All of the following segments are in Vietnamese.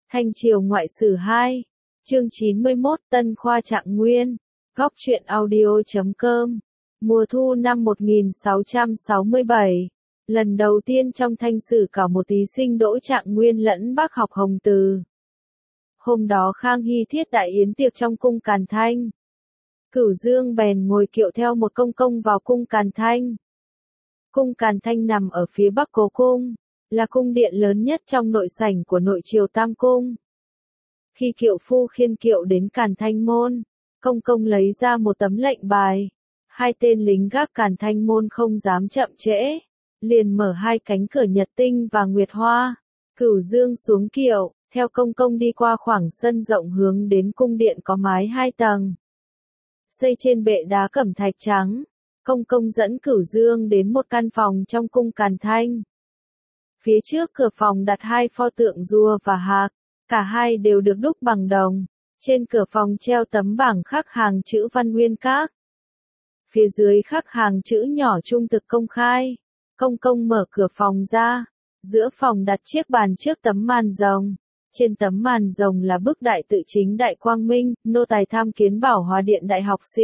Thanh Triều Ngoại Sử 2, chương 91 Tân Khoa Trạng Nguyên, Góc truyện audio.com, mùa thu năm 1667, lần đầu tiên trong Thanh Sử cả một thí sinh đỗ Trạng Nguyên lẫn bác học Hồng Từ. Hôm đó Khang Hy thiết đại yến tiệc trong cung Càn Thanh. Cửu Dương bèn ngồi kiệu theo một công công vào cung Càn Thanh. Cung Càn Thanh nằm ở phía bắc Cố Cung, là cung điện lớn nhất trong nội sảnh của nội triều Tam Cung. Khi kiệu phu khiêng kiệu đến Càn Thanh môn, công công lấy ra một tấm lệnh bài. Hai tên lính gác Càn Thanh môn không dám chậm trễ, liền mở hai cánh cửa Nhật Tinh và Nguyệt Hoa. Cửu Dương xuống kiệu, theo công công đi qua khoảng sân rộng hướng đến cung điện có mái 2 tầng, xây trên bệ đá cẩm thạch trắng. Công công dẫn Cửu Dương đến một căn phòng trong cung Càn Thanh. Phía trước cửa phòng đặt hai pho tượng rùa và hạc, cả hai đều được đúc bằng đồng. Trên cửa phòng treo tấm bảng khắc hàng chữ Văn Nguyên Các. Phía dưới khắc hàng chữ nhỏ Trung Thực Công Khai. Công công mở cửa phòng ra, giữa phòng đặt chiếc bàn trước tấm màn rồng. Trên tấm màn rồng là bức đại tự chính Đại Quang Minh, nô tài tham kiến Bảo Hòa Điện đại học sĩ.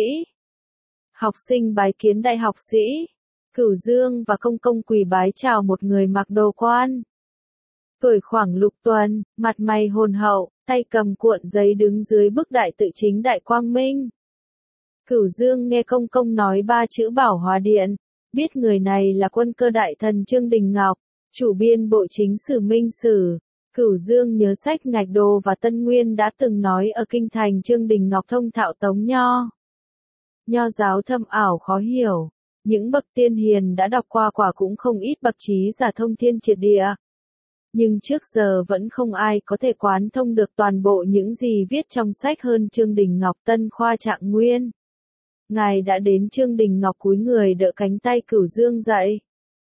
Học sinh bái kiến đại học sĩ. Cửu Dương và công công quỳ bái chào một người mặc đồ quan. Tuổi khoảng lục tuần, mặt mày hồn hậu, tay cầm cuộn giấy đứng dưới bức đại tự chính Đại Quang Minh. Cửu Dương nghe công công nói 3 chữ Bảo Hòa Điện, biết người này là quân cơ đại thần Trương Đình Ngọc, chủ biên bộ chính sử Minh Sử. Cửu Dương nhớ sách Ngạch Đồ và Tân Nguyên đã từng nói ở kinh thành Trương Đình Ngọc thông thạo Tống Nho. Nho giáo thâm ảo khó hiểu, những bậc tiên hiền đã đọc qua quả cũng không ít bậc trí giả thông thiên triệt địa. Nhưng trước giờ vẫn không ai có thể quán thông được toàn bộ những gì viết trong sách hơn Trương Đình Ngọc. Tân Khoa Trạng Nguyên. Ngài đã đến. Trương Đình Ngọc cúi người đỡ cánh tay Cửu Dương dậy,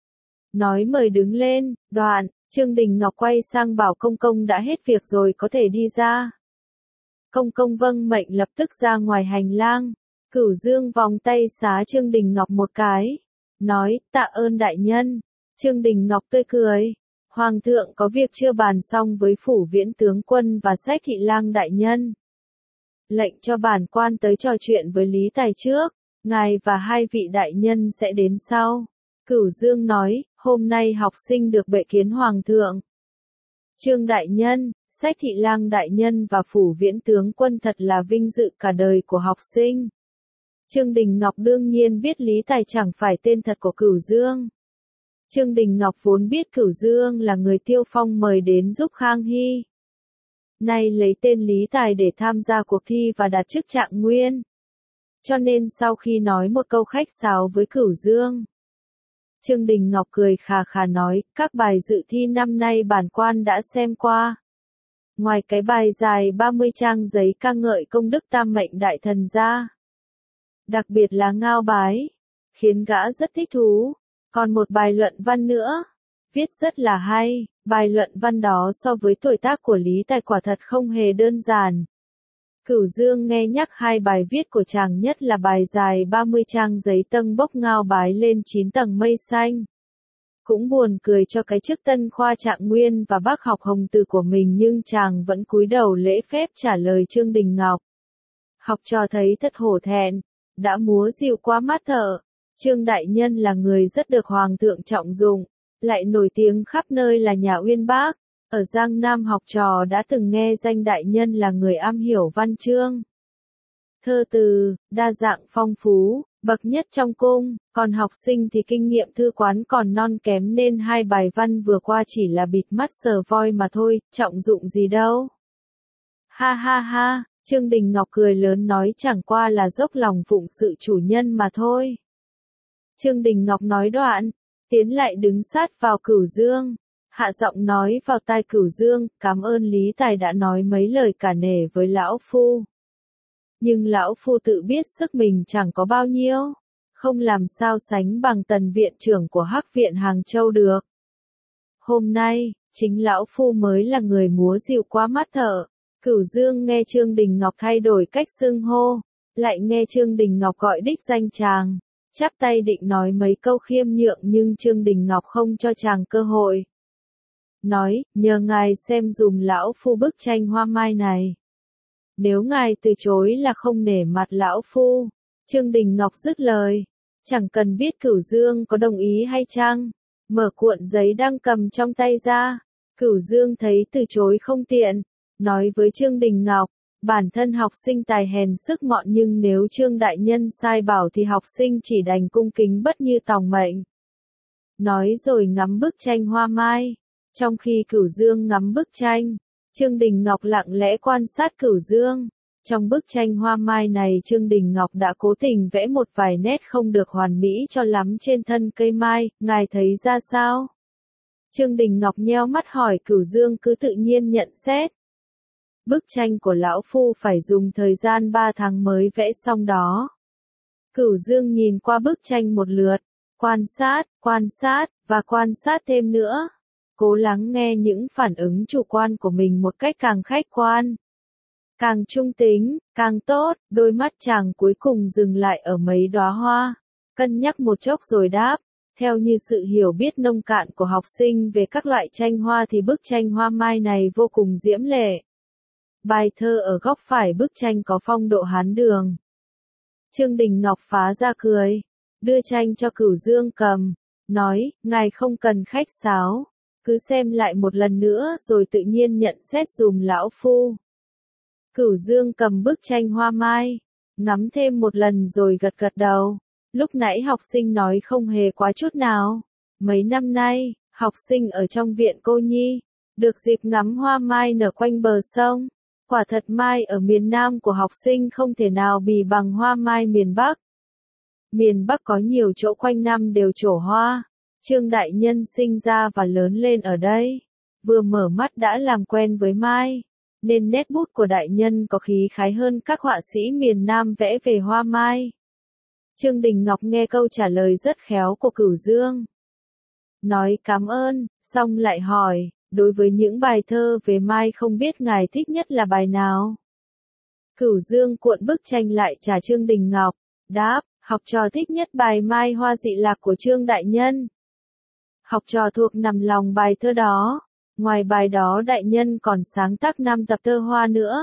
nói mời đứng lên. Đoạn, Trương Đình Ngọc quay sang bảo công công đã hết việc rồi có thể đi ra. Công công vâng mệnh lập tức ra ngoài hành lang. Cửu Dương vòng tay xá Trương Đình Ngọc một cái, nói, tạ ơn đại nhân. Trương Đình Ngọc tươi cười, Hoàng thượng có việc chưa bàn xong với phủ viễn tướng quân và Sách thị lang đại nhân. Lệnh cho bản quan tới trò chuyện với Lý Tài trước, ngài và hai vị đại nhân sẽ đến sau. Cửu Dương nói, hôm nay học sinh được bệ kiến Hoàng thượng. Trương đại nhân, Sách thị lang đại nhân và phủ viễn tướng quân thật là vinh dự cả đời của học sinh. Trương Đình Ngọc đương nhiên biết Lý Tài chẳng phải tên thật của Cửu Dương. Trương Đình Ngọc vốn biết Cửu Dương là người Tiêu Phong mời đến giúp Khang Hy. Nay lấy tên Lý Tài để tham gia cuộc thi và đạt chức Trạng Nguyên. Cho nên sau khi nói một câu khách sáo với Cửu Dương, Trương Đình Ngọc cười khà khà nói, các bài dự thi năm nay bản quan đã xem qua. Ngoài cái bài dài 30 trang giấy ca ngợi công đức tam mệnh đại thần ra, đặc biệt là ngao bái, khiến gã rất thích thú. Còn một bài luận văn nữa, viết rất là hay. Bài luận văn đó so với tuổi tác của Lý Tài quả thật không hề đơn giản. Cửu Dương nghe nhắc hai bài viết của chàng, nhất là bài dài 30 trang giấy tâng bốc ngao bái lên 9 tầng mây xanh. Cũng buồn cười cho cái chức Tân Khoa Trạng Nguyên và bác học Hồng Từ của mình, nhưng chàng vẫn cúi đầu lễ phép trả lời Trương Đình Ngọc. Học trò thấy thật hổ thẹn, đã múa rìu qua mắt thợ. Trương đại nhân là người rất được Hoàng thượng trọng dụng, lại nổi tiếng khắp nơi là nhà uyên bác. Ở Giang Nam học trò đã từng nghe danh đại nhân là người am hiểu văn chương, thơ từ, đa dạng phong phú, bậc nhất trong cung. Còn học sinh thì kinh nghiệm thư quán còn non kém nên hai bài văn vừa qua chỉ là bịt mắt sờ voi mà thôi, trọng dụng gì đâu. Ha ha ha, Trương Đình Ngọc cười lớn nói, chẳng qua là dốc lòng phụng sự chủ nhân mà thôi. Trương Đình Ngọc nói đoạn, tiến lại đứng sát vào Cửu Dương, hạ giọng nói vào tai Cửu Dương, cảm ơn Lý Tài đã nói mấy lời cả nể với lão phu. Nhưng lão phu tự biết sức mình chẳng có bao nhiêu, không làm sao sánh bằng Tần viện trưởng của Hắc viện Hàng Châu được. Hôm nay, chính lão phu mới là người múa rìu qua mắt thợ. Cửu Dương nghe Trương Đình Ngọc thay đổi cách xưng hô, lại nghe Trương Đình Ngọc gọi đích danh chàng, chắp tay định nói mấy câu khiêm nhượng nhưng Trương Đình Ngọc không cho chàng cơ hội. nói, nhờ ngài xem dùm lão phu bức tranh hoa mai này. Nếu ngài từ chối là không nể mặt lão phu. Trương Đình Ngọc dứt lời, chẳng cần biết Cửu Dương có đồng ý hay chăng, mở cuộn giấy đang cầm trong tay ra. Cửu Dương thấy từ chối không tiện, nói với Trương Đình Ngọc, bản thân học sinh tài hèn sức mọn nhưng nếu Trương đại nhân sai bảo thì học sinh chỉ đành cung kính bất như tòng mệnh. Nói rồi ngắm bức tranh hoa mai. Trong khi Cửu Dương ngắm bức tranh, Trương Đình Ngọc lặng lẽ quan sát Cửu Dương. Trong bức tranh hoa mai này Trương Đình Ngọc đã cố tình vẽ một vài nét không được hoàn mỹ cho lắm trên thân cây mai, ngài thấy ra sao? Trương Đình Ngọc nheo mắt hỏi Cửu Dương cứ tự nhiên nhận xét. Bức tranh của lão phu phải dùng thời gian 3 tháng mới vẽ xong đó. Cửu Dương nhìn qua bức tranh một lượt, quan sát, và quan sát thêm nữa. Cố lắng nghe những phản ứng chủ quan của mình một cách càng khách quan, càng trung tính, càng tốt. Đôi mắt chàng cuối cùng dừng lại ở mấy đóa hoa, cân nhắc một chốc rồi đáp, theo như sự hiểu biết nông cạn của học sinh về các loại tranh hoa thì bức tranh hoa mai này vô cùng diễm lệ. Bài thơ ở góc phải bức tranh có phong độ Hán Đường. Trương Đình Ngọc phá ra cười, đưa tranh cho Cửu Dương cầm, nói, ngài không cần khách sáo, cứ xem lại một lần nữa rồi tự nhiên nhận xét dùm lão phu. Cửu Dương cầm bức tranh hoa mai, ngắm thêm một lần rồi gật gật đầu. Lúc nãy học sinh nói không hề quá chút nào. Mấy năm nay, học sinh ở trong viện cô nhi, được dịp ngắm hoa mai nở quanh bờ sông. Quả thật mai ở miền Nam của học sinh không thể nào bì bằng hoa mai miền Bắc. Miền Bắc có nhiều chỗ quanh năm đều trổ hoa. Trương đại nhân sinh ra và lớn lên ở đây, vừa mở mắt đã làm quen với mai, nên nét bút của đại nhân có khí khái hơn các họa sĩ miền Nam vẽ về hoa mai. Trương Đình Ngọc nghe câu trả lời rất khéo của Cửu Dương, nói cảm ơn, xong lại hỏi, đối với những bài thơ về mai không biết ngài thích nhất là bài nào? Cửu Dương cuộn bức tranh lại trả Trương Đình Ngọc, đáp, học trò thích nhất bài Mai Hoa Dị Lạc của Trương đại nhân. Học trò thuộc nằm lòng bài thơ đó. Ngoài bài đó đại nhân còn sáng tác 5 tập thơ hoa nữa.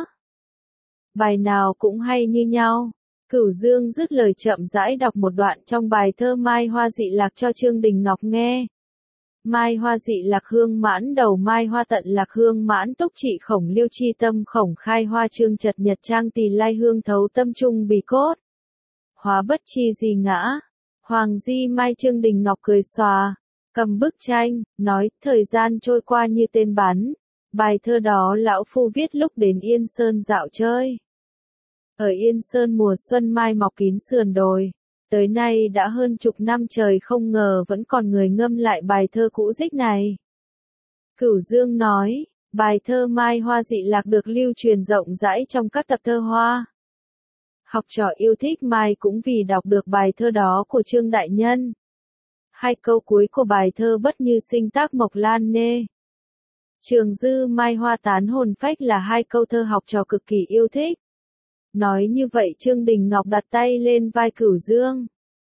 Bài nào cũng hay như nhau. Cửu Dương dứt lời chậm rãi đọc một đoạn trong bài thơ Mai Hoa Dị Lạc cho Trương Đình Ngọc nghe. Mai hoa dị lạc hương mãn đầu mai hoa tận lạc hương mãn túc trị khổng liêu chi tâm khổng khai hoa trương chật nhật trang tỳ lai hương thấu tâm trung bì cốt. Hóa bất chi gì ngã. Hoàng di mai Trương Đình Ngọc cười xòa, cầm bức tranh, nói, thời gian trôi qua như tên bắn. Bài thơ đó lão phu viết lúc đến Yên Sơn dạo chơi. Ở Yên Sơn mùa xuân mai mọc kín sườn đồi. Tới nay đã hơn chục năm trời không ngờ vẫn còn người ngâm lại bài thơ cũ dích này. Cửu Dương nói, bài thơ Mai Hoa Dị Lạc được lưu truyền rộng rãi trong các tập thơ hoa. Học trò yêu thích Mai cũng vì đọc được bài thơ đó của Trương đại nhân. 2 câu cuối của bài thơ bất như sinh tác mộc lan nê. Trường dư mai hoa tán hồn phách là 2 câu thơ học trò cực kỳ yêu thích. Nói như vậy Trương Đình Ngọc đặt tay lên vai Cửu Dương.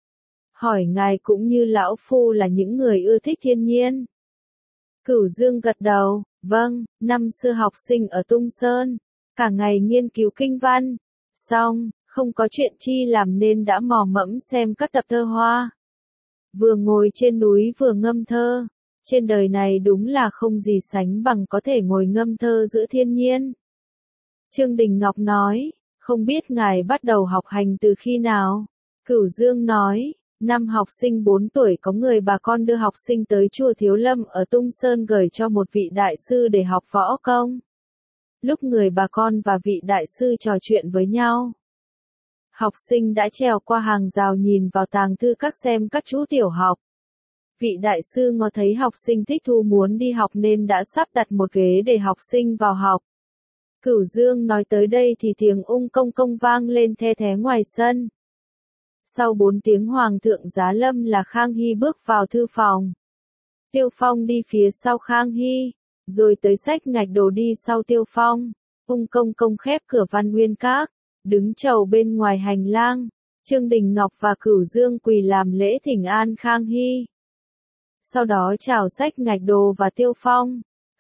Hỏi ngài cũng như lão phu là những người ưa thích thiên nhiên. Cửu Dương gật đầu, vâng, năm xưa học sinh ở Tung Sơn, cả ngày nghiên cứu kinh văn. Xong, không có chuyện chi làm nên đã mò mẫm xem các tập thơ hoa. Vừa ngồi trên núi vừa ngâm thơ. Trên đời này đúng là không gì sánh bằng có thể ngồi ngâm thơ giữa thiên nhiên. Trương Đình Ngọc nói. Không biết ngài bắt đầu học hành từ khi nào? Cửu Dương nói, năm học sinh 4 tuổi có người bà con đưa học sinh tới chùa Thiếu Lâm ở Tung Sơn gửi cho một vị đại sư để học võ công. Lúc người bà con và vị đại sư trò chuyện với nhau, học sinh đã trèo qua hàng rào nhìn vào tàng thư các xem các chú tiểu học. Vị đại sư ngó thấy học sinh thích thú muốn đi học nên đã sắp đặt một ghế để học sinh vào học. Cửu Dương nói tới đây thì tiếng ung công công vang lên the thé ngoài sân. Sau 4 tiếng Hoàng thượng giá lâm là Khang Hy bước vào thư phòng. Tiêu Phong đi phía sau Khang Hy, rồi tới xách ngạch đồ đi sau Tiêu Phong. Ung công công khép cửa Văn Nguyên Các, đứng chầu bên ngoài hành lang. Trương Đình Ngọc và Cửu Dương quỳ làm lễ thỉnh an Khang Hy. Sau đó chào xách ngạch đồ và Tiêu Phong.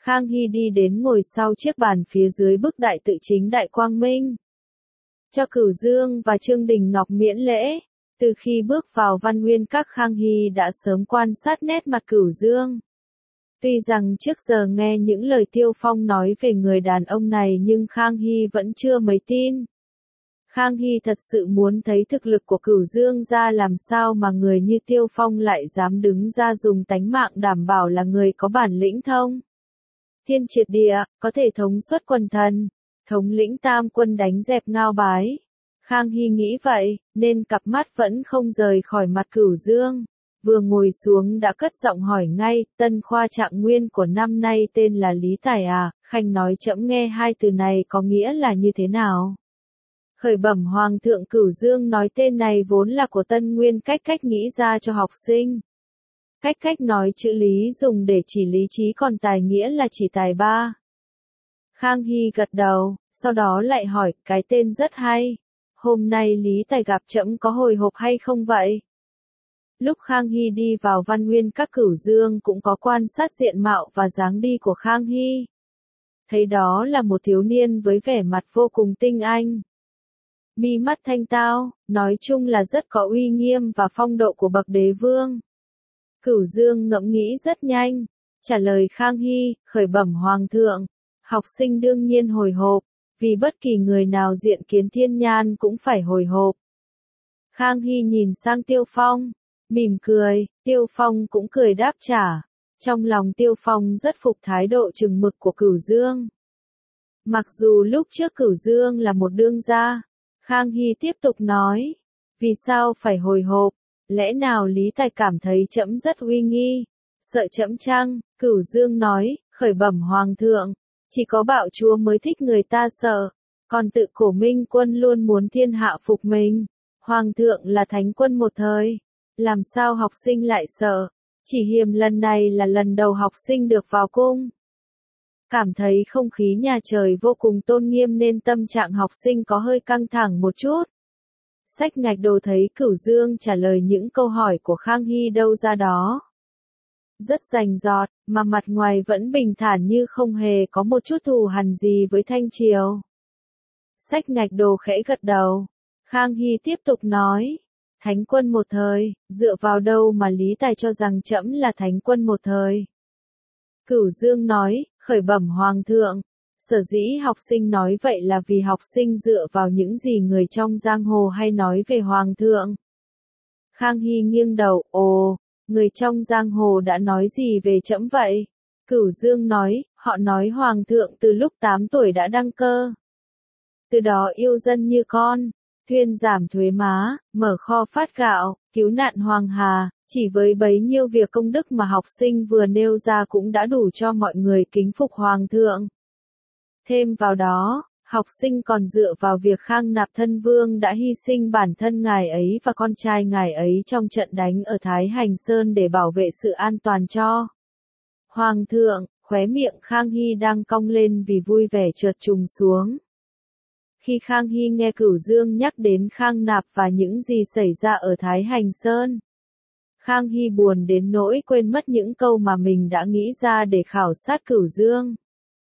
Khang Hy đi đến ngồi sau chiếc bàn phía dưới bức đại tự chính Đại Quang Minh. Cho Cửu Dương và Trương Đình Ngọc miễn lễ. Từ khi bước vào Văn Nguyên Các, Khang Hy đã sớm quan sát nét mặt Cửu Dương. Tuy rằng trước giờ nghe những lời Tiêu Phong nói về người đàn ông này nhưng Khang Hy vẫn chưa mấy tin. Khang Hy thật sự muốn thấy thực lực của Cửu Dương ra làm sao mà người như Tiêu Phong lại dám đứng ra dùng tánh mạng đảm bảo là người có bản lĩnh thông thiên triệt địa, có thể thống suất quần thần, thống lĩnh tam quân đánh dẹp Ngao Bái. Khang Hy nghĩ vậy, nên cặp mắt vẫn không rời khỏi mặt Cửu Dương. Vừa ngồi xuống đã cất giọng hỏi ngay, tân khoa trạng nguyên của năm nay tên là Lý Tài à, khanh nói trẫm nghe hai từ này có nghĩa là như thế nào? Khởi bẩm Hoàng thượng, Cửu Dương nói tên này vốn là của Tân Nguyên Cách nghĩ ra cho học sinh. Cách nói chữ lý dùng để chỉ lý trí, còn tài nghĩa là chỉ tài ba. Khang Hy gật đầu, sau đó lại hỏi, cái tên rất hay. Hôm nay Lý Tài gặp trẫm có hồi hộp hay không vậy? Lúc Khang Hy đi vào Văn Nguyên Các, Cửu Dương cũng có quan sát diện mạo và dáng đi của Khang Hy. Thấy đó là một thiếu niên với vẻ mặt vô cùng tinh anh. Mi mắt thanh tao, nói chung là rất có uy nghiêm và phong độ của bậc đế vương. Cửu Dương ngẫm nghĩ rất nhanh, trả lời Khang Hy, khởi bẩm Hoàng thượng, học sinh đương nhiên hồi hộp, vì bất kỳ người nào diện kiến thiên nhan cũng phải hồi hộp. Khang Hy nhìn sang Tiêu Phong, mỉm cười, Tiêu Phong cũng cười đáp trả. Trong lòng Tiêu Phong rất phục thái độ chừng mực của Cửu Dương. Mặc dù lúc trước Cửu Dương là một đương gia, Khang Hy tiếp tục nói, vì sao phải hồi hộp, lẽ nào Lý Tài cảm thấy trẫm rất uy nghi, sợ trẫm chăng? Cửu Dương nói, khởi bẩm Hoàng thượng, chỉ có bạo chúa mới thích người ta sợ, còn tự cổ Minh quân luôn muốn thiên hạ phục mình. Hoàng thượng là thánh quân một thời, làm sao học sinh lại sợ? Chỉ hiềm lần này là lần đầu học sinh được vào cung. Cảm thấy không khí nhà trời vô cùng tôn nghiêm nên tâm trạng học sinh có hơi căng thẳng một chút. Sách ngạch đồ thấy Cửu Dương trả lời những câu hỏi của Khang Hy đâu ra đó. Rất rành rọt, mà mặt ngoài vẫn bình thản như không hề có một chút thù hằn gì với Thanh Triều. Sách ngạch đồ khẽ gật đầu. Khang Hy tiếp tục nói, thánh quân một thời, dựa vào đâu mà Lý Tài cho rằng trẫm là thánh quân một thời? Cửu Dương nói, khởi bẩm Hoàng thượng, sở dĩ học sinh nói vậy là vì học sinh dựa vào những gì người trong giang hồ hay nói về Hoàng thượng. Khang Hy nghiêng đầu, ồ, người trong giang hồ đã nói gì về trẫm vậy? Cửu Dương nói, họ nói Hoàng thượng từ lúc 8 tuổi đã đăng cơ. Từ đó yêu dân như con, thuyên giảm thuế má, mở kho phát gạo, cứu nạn Hoàng Hà, chỉ với bấy nhiêu việc công đức mà học sinh vừa nêu ra cũng đã đủ cho mọi người kính phục Hoàng thượng. Thêm vào đó, học sinh còn dựa vào việc Khang Nạp thân vương đã hy sinh bản thân ngài ấy và con trai ngài ấy trong trận đánh ở Thái Hành Sơn để bảo vệ sự an toàn cho Hoàng thượng. Khóe miệng Khang Hy đang cong lên vì vui vẻ chợt trùng xuống. Khi Khang Hy nghe Cửu Dương nhắc đến Khang Nạp và những gì xảy ra ở Thái Hành Sơn, Khang Hy buồn đến nỗi quên mất những câu mà mình đã nghĩ ra để khảo sát Cửu Dương.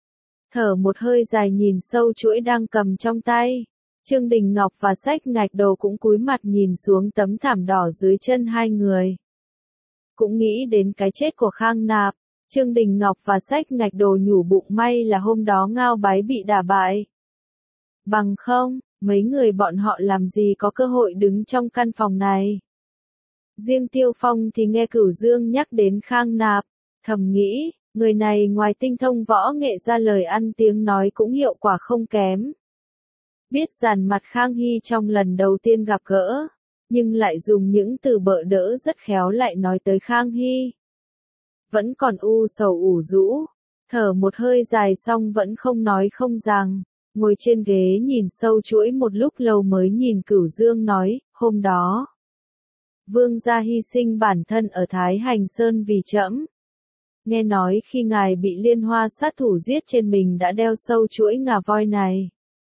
Thở một hơi dài nhìn sâu chuỗi đang cầm trong tay. Trương Đình Ngọc và Sách Ngạch Đồ cũng cúi mặt nhìn xuống tấm thảm đỏ dưới chân hai người. Cũng nghĩ đến cái chết của Khang Nạp, Trương Đình Ngọc và Sách Ngạch Đồ nhủ bụng may là hôm đó Ngao Bái bị đả bại. Bằng không, mấy người bọn họ làm gì có cơ hội đứng trong căn phòng này. Riêng Tiêu Phong thì nghe Cửu Dương nhắc đến Khang Nạp, thầm nghĩ, người này ngoài tinh thông võ nghệ ra lời ăn tiếng nói cũng hiệu quả không kém. Biết dàn mặt Khang Hy trong lần đầu tiên gặp gỡ, nhưng lại dùng những từ bợ đỡ rất khéo lại nói tới Khang Hy. Vẫn còn u sầu ủ rũ, thở một hơi dài xong vẫn không nói không rằng, ngồi trên ghế nhìn sâu chuỗi một lúc lâu mới nhìn Cửu Dương nói, hôm đó, vương gia hy sinh bản thân ở Thái Hành Sơn vì trẫm. Nghe nói khi ngài bị liên hoa sát thủ giết trên mình đã đeo sâu chuỗi ngà voi này.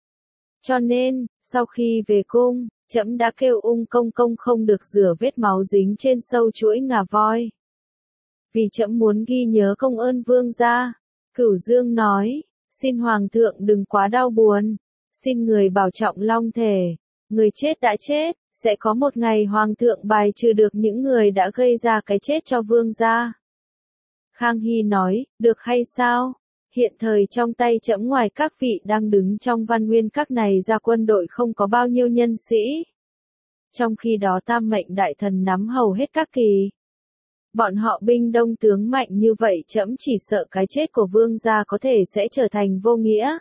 Cho nên, sau khi về cung, trẫm đã kêu Ung công công không được rửa vết máu dính trên sâu chuỗi ngà voi. Vì trẫm muốn ghi nhớ công ơn vương gia. Cửu Dương nói, xin Hoàng thượng đừng quá đau buồn, xin người bảo trọng long thể, người chết đã chết, sẽ có một ngày Hoàng thượng bài trừ được những người đã gây ra cái chết cho vương gia. Khang Hy nói, được hay sao? Hiện thời trong tay trẫm ngoài các vị đang đứng trong Văn Nguyên các này ra quân đội không có bao nhiêu nhân sĩ. Trong khi đó Tam Mệnh Đại Thần nắm hầu hết các kỳ. Bọn họ binh đông tướng mạnh như vậy trẫm chỉ sợ cái chết của vương gia có thể sẽ trở thành vô nghĩa.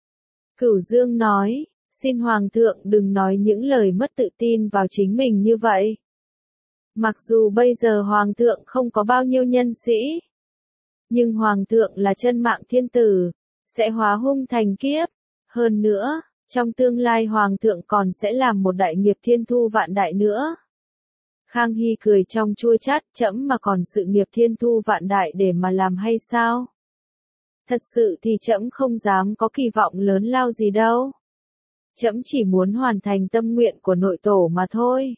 Cửu Dương nói, xin Hoàng thượng đừng nói những lời mất tự tin vào chính mình như vậy. Mặc dù bây giờ Hoàng thượng không có bao nhiêu nhân sĩ, nhưng Hoàng thượng là chân mạng thiên tử, sẽ hóa hung thành kiếp. Hơn nữa, trong tương lai Hoàng thượng còn sẽ làm một đại nghiệp thiên thu vạn đại nữa. Khang Hy cười trong chua chát, trẫm mà còn sự nghiệp thiên thu vạn đại để mà làm hay sao? Thật sự thì trẫm không dám có kỳ vọng lớn lao gì đâu. Trẫm chỉ muốn hoàn thành tâm nguyện của nội tổ mà thôi.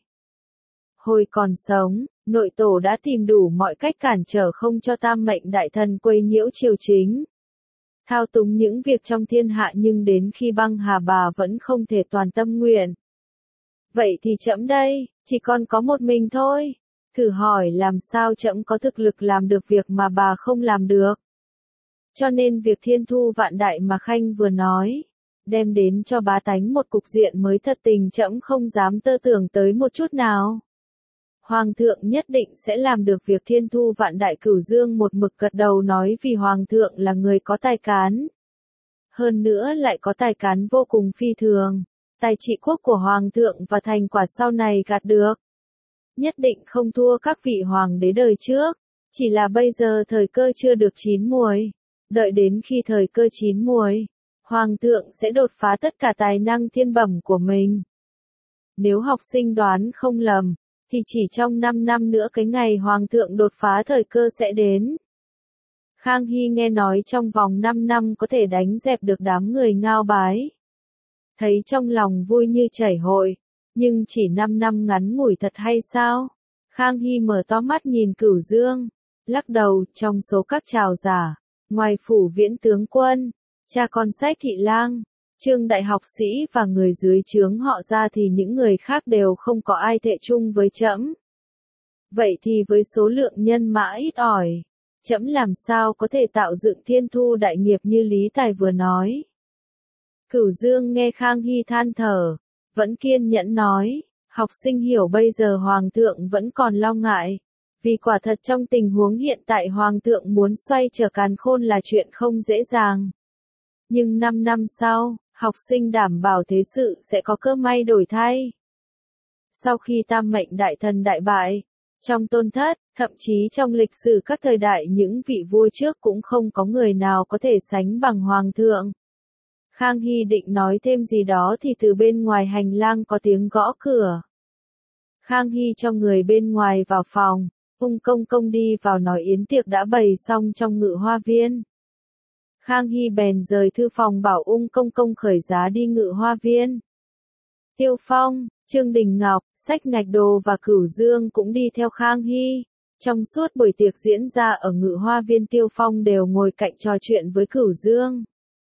Hồi còn sống, nội tổ đã tìm đủ mọi cách cản trở không cho Tam Mệnh Đại Thần quấy nhiễu triều chính. Thao túng những việc trong thiên hạ nhưng đến khi băng hà bà vẫn không thể toàn tâm nguyện. Vậy thì trẫm đây, chỉ còn có một mình thôi. Thử hỏi làm sao trẫm có thực lực làm được việc mà bà không làm được. Cho nên việc thiên thu vạn đại mà Khanh vừa nói, đem đến cho bá tánh một cục diện mới thật tình trẫm không dám tơ tưởng tới một chút nào. Hoàng thượng nhất định sẽ làm được việc thiên thu vạn đại. Cửu Dương một mực gật đầu nói vì Hoàng thượng là người có tài cán. Hơn nữa lại có tài cán vô cùng phi thường. Tài trị quốc của Hoàng thượng và thành quả sau này gặt được. Nhất định không thua các vị hoàng đế đời trước. Chỉ là bây giờ thời cơ chưa được chín muồi. Đợi đến khi thời cơ chín muồi, Hoàng thượng sẽ đột phá tất cả tài năng thiên bẩm của mình. Nếu học sinh đoán không lầm, thì chỉ trong 5 năm nữa cái ngày Hoàng thượng đột phá thời cơ sẽ đến. Khang Hy nghe nói trong vòng 5 năm có thể đánh dẹp được đám người ngao bái. Thấy trong lòng vui như chảy hội, nhưng chỉ 5 năm ngắn ngủi thật hay sao? Khang Hy mở to mắt nhìn Cửu Dương, lắc đầu. Trong số các trào giả, ngoài phủ viễn tướng quân, cha con Sách Thị Lang, Trương đại học sĩ và người dưới trướng họ ra thì những người khác đều không có ai thệ chung với trẫm. Vậy thì với số lượng nhân mã ít ỏi, trẫm làm sao có thể tạo dựng thiên thu đại nghiệp như Lý Tài vừa nói. Cửu Dương nghe Khang Hy than thở, vẫn kiên nhẫn nói, học sinh hiểu bây giờ Hoàng thượng vẫn còn lo ngại, vì quả thật trong tình huống hiện tại Hoàng thượng muốn xoay trở càn khôn là chuyện không dễ dàng. Nhưng 5 năm sau, học sinh đảm bảo thế sự sẽ có cơ may đổi thay. Sau khi Tam Mệnh Đại Thần đại bại, trong tôn thất, thậm chí trong lịch sử các thời đại những vị vua trước cũng không có người nào có thể sánh bằng Hoàng thượng. Khang Hy định nói thêm gì đó thì từ bên ngoài hành lang có tiếng gõ cửa. Khang Hy cho người bên ngoài vào phòng, Ung Công Công đi vào nói yến tiệc đã bày xong trong Ngự Hoa Viên. Khang Hy bèn rời thư phòng bảo Ung Công Công khởi giá đi Ngự Hoa Viên. Tiêu Phong, Trương Đình Ngọc, Sách Ngạch Đồ và Cửu Dương cũng đi theo Khang Hy. Trong suốt buổi tiệc diễn ra ở Ngự Hoa Viên, Tiêu Phong đều ngồi cạnh trò chuyện với Cửu Dương.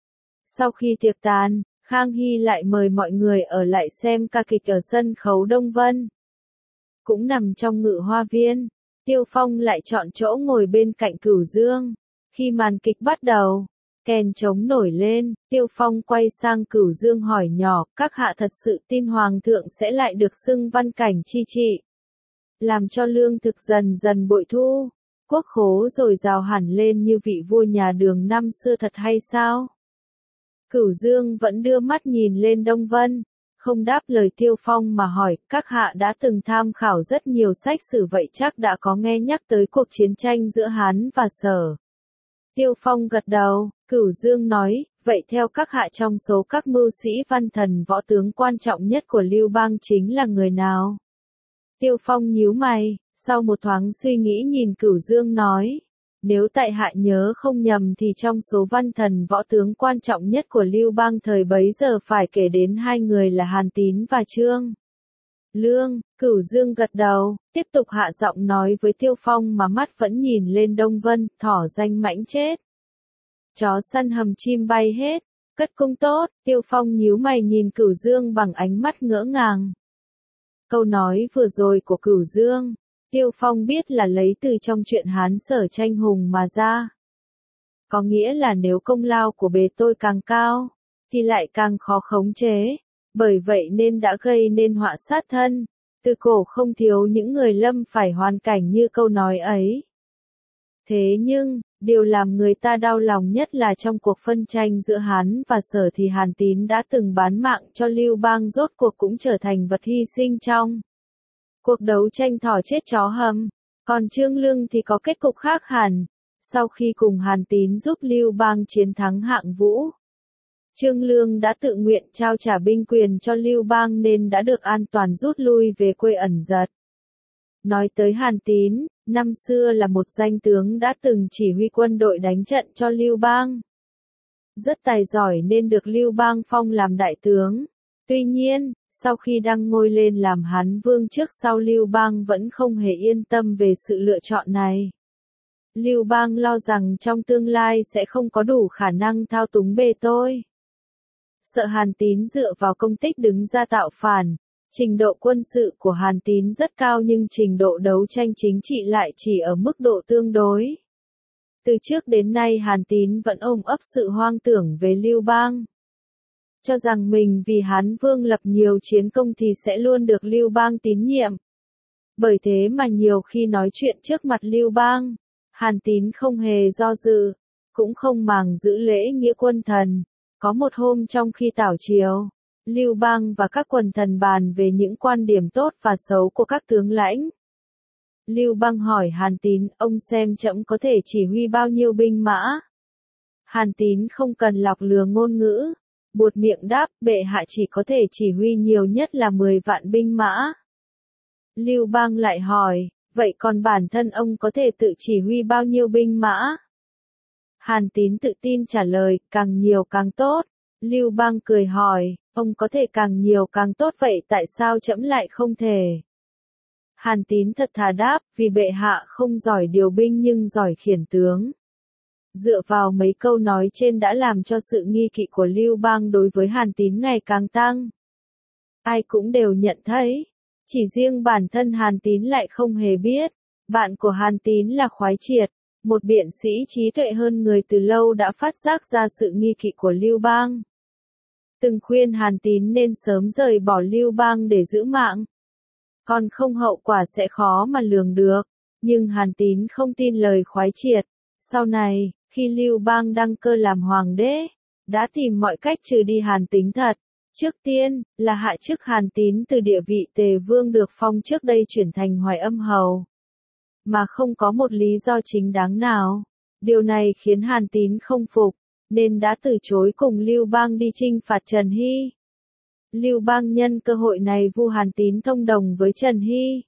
Sau khi tiệc tàn, Khang Hy lại mời mọi người ở lại xem ca kịch ở sân khấu Đông Vân. Cũng nằm trong Ngự Hoa Viên, Tiêu Phong lại chọn chỗ ngồi bên cạnh Cửu Dương. Khi màn kịch bắt đầu, kèn trống nổi lên, Tiêu Phong quay sang Cửu Dương hỏi nhỏ, các hạ thật sự tin Hoàng thượng sẽ lại được xưng văn cảnh chi trị, làm cho lương thực dần dần bội thu, quốc khố rồi rào hẳn lên như vị vua nhà Đường năm xưa thật hay sao? Cửu Dương vẫn đưa mắt nhìn lên Đông Vân, không đáp lời Tiêu Phong mà hỏi, các hạ đã từng tham khảo rất nhiều sách sử vậy chắc đã có nghe nhắc tới cuộc chiến tranh giữa Hán và Sở. Tiêu Phong gật đầu, Cửu Dương nói, vậy theo các hạ trong số các mưu sĩ văn thần võ tướng quan trọng nhất của Lưu Bang chính là người nào? Tiêu Phong nhíu mày, sau một thoáng suy nghĩ nhìn Cửu Dương nói, nếu tại hạ nhớ không nhầm thì trong số văn thần võ tướng quan trọng nhất của Lưu Bang thời bấy giờ phải kể đến hai người là Hàn Tín và Trương Lương. Cửu Dương gật đầu, tiếp tục hạ giọng nói với Tiêu Phong mà mắt vẫn nhìn lên Đông Vân, thỏ danh mãnh chết. Chó săn hầm chim bay hết, cất cung tốt, Tiêu Phong nhíu mày nhìn Cửu Dương bằng ánh mắt ngỡ ngàng. Câu nói vừa rồi của Cửu Dương, Tiêu Phong biết là lấy từ trong chuyện Hán Sở tranh hùng mà ra. Có nghĩa là nếu công lao của bề tôi càng cao, thì lại càng khó khống chế, bởi vậy nên đã gây nên họa sát thân, từ cổ không thiếu những người lâm phải hoàn cảnh như câu nói ấy. Thế nhưng, điều làm người ta đau lòng nhất là trong cuộc phân tranh giữa Hán và Sở thì Hàn Tín đã từng bán mạng cho Lưu Bang rốt cuộc cũng trở thành vật hy sinh trong cuộc đấu tranh thỏ chết chó hầm. Còn Trương Lương thì có kết cục khác hẳn. Sau khi cùng Hàn Tín giúp Lưu Bang chiến thắng Hạng Vũ, Trương Lương đã tự nguyện trao trả binh quyền cho Lưu Bang nên đã được an toàn rút lui về quê ẩn giật. Nói tới Hàn Tín, năm xưa là một danh tướng đã từng chỉ huy quân đội đánh trận cho Lưu Bang. Rất tài giỏi nên được Lưu Bang phong làm đại tướng. Tuy nhiên, sau khi đăng ngôi lên làm Hán Vương trước sau Lưu Bang vẫn không hề yên tâm về sự lựa chọn này. Lưu Bang lo rằng trong tương lai sẽ không có đủ khả năng thao túng bề tôi. Sợ Hàn Tín dựa vào công tích đứng ra tạo phản. Trình độ quân sự của Hàn Tín rất cao nhưng trình độ đấu tranh chính trị lại chỉ ở mức độ tương đối. Từ trước đến nay Hàn Tín vẫn ôm ấp sự hoang tưởng về Lưu Bang. Cho rằng mình vì Hán Vương lập nhiều chiến công thì sẽ luôn được Lưu Bang tín nhiệm. Bởi thế mà nhiều khi nói chuyện trước mặt Lưu Bang, Hàn Tín không hề do dự, cũng không màng giữ lễ nghĩa quân thần. Có một hôm trong khi tảo triều, Lưu Bang và các quần thần bàn về những quan điểm tốt và xấu của các tướng lãnh. Lưu Bang hỏi Hàn Tín, ông xem trẫm có thể chỉ huy bao nhiêu binh mã? Hàn Tín không cần lọc lừa ngôn ngữ, buột miệng đáp, bệ hạ chỉ có thể chỉ huy nhiều nhất là 10 vạn binh mã. Lưu Bang lại hỏi, vậy còn bản thân ông có thể tự chỉ huy bao nhiêu binh mã? Hàn Tín tự tin trả lời, càng nhiều càng tốt. Lưu Bang cười hỏi, ông có thể càng nhiều càng tốt vậy tại sao trẫm lại không thể? Hàn Tín thật thà đáp, vì bệ hạ không giỏi điều binh nhưng giỏi khiển tướng. Dựa vào mấy câu nói trên đã làm cho sự nghi kỵ của Lưu Bang đối với Hàn Tín ngày càng tăng. Ai cũng đều nhận thấy, chỉ riêng bản thân Hàn Tín lại không hề biết, bạn của Hàn Tín là Khoái Triệt, một biện sĩ trí tuệ hơn người từ lâu đã phát giác ra sự nghi kỵ của Lưu Bang. Từng khuyên Hàn Tín nên sớm rời bỏ Lưu Bang để giữ mạng. Còn không hậu quả sẽ khó mà lường được, nhưng Hàn Tín không tin lời Khoái Triệt. Sau này, khi Lưu Bang đăng cơ làm hoàng đế, đã tìm mọi cách trừ đi Hàn Tín thật. Trước tiên, là hạ chức Hàn Tín từ địa vị Tề Vương được phong trước đây chuyển thành Hoài Âm Hầu. Mà không có một lý do chính đáng nào. Điều này khiến Hàn Tín không phục, nên đã từ chối cùng Lưu Bang đi chinh phạt Trần Hy. Lưu Bang nhân cơ hội này vu Hàn Tín thông đồng với Trần Hy.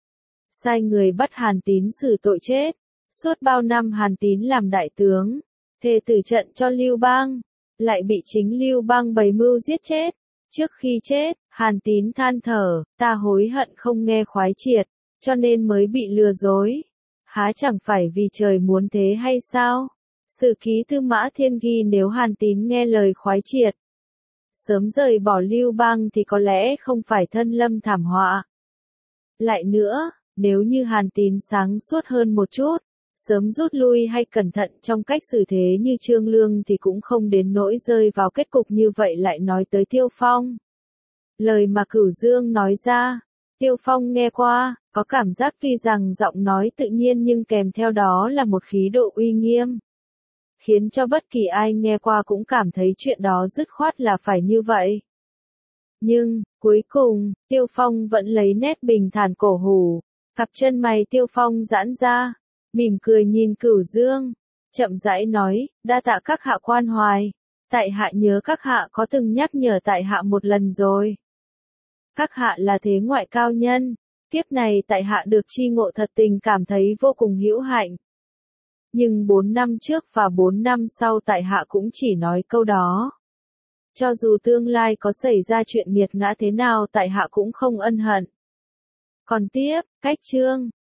Sai người bắt Hàn Tín xử tội chết. Suốt bao năm Hàn Tín làm đại tướng, thề tử trận cho Lưu Bang, lại bị chính Lưu Bang bày mưu giết chết. Trước khi chết, Hàn Tín than thở, ta hối hận không nghe Khoái Triệt, cho nên mới bị lừa dối. Há chẳng phải vì trời muốn thế hay sao? Sử ký Tư Mã Thiên ghi nếu Hàn Tín nghe lời Khoái Triệt, sớm rời bỏ Lưu Bang thì có lẽ không phải thân lâm thảm họa. Lại nữa, nếu như Hàn Tín sáng suốt hơn một chút, sớm rút lui hay cẩn thận trong cách xử thế như Trương Lương thì cũng không đến nỗi rơi vào kết cục như vậy. Lại nói tới Tiêu Phong. Lời mà Cửu Dương nói ra, Tiêu Phong nghe qua, có cảm giác tuy rằng giọng nói tự nhiên nhưng kèm theo đó là một khí độ uy nghiêm. Khiến cho bất kỳ ai nghe qua cũng cảm thấy chuyện đó dứt khoát là phải như vậy. Nhưng, cuối cùng, Tiêu Phong vẫn lấy nét bình thản cổ hủ, cặp chân mày Tiêu Phong giãn ra, mỉm cười nhìn Cửu Dương, chậm rãi nói, đa tạ các hạ quan hoài, tại hạ nhớ các hạ có từng nhắc nhở tại hạ một lần rồi. Các hạ là thế ngoại cao nhân, kiếp này tại hạ được chi ngộ thật tình cảm thấy vô cùng hữu hạnh. Nhưng 4 năm trước và 4 năm sau tại hạ cũng chỉ nói câu đó. Cho dù tương lai có xảy ra chuyện nghiệt ngã thế nào tại hạ cũng không ân hận. Còn tiếp, cách chương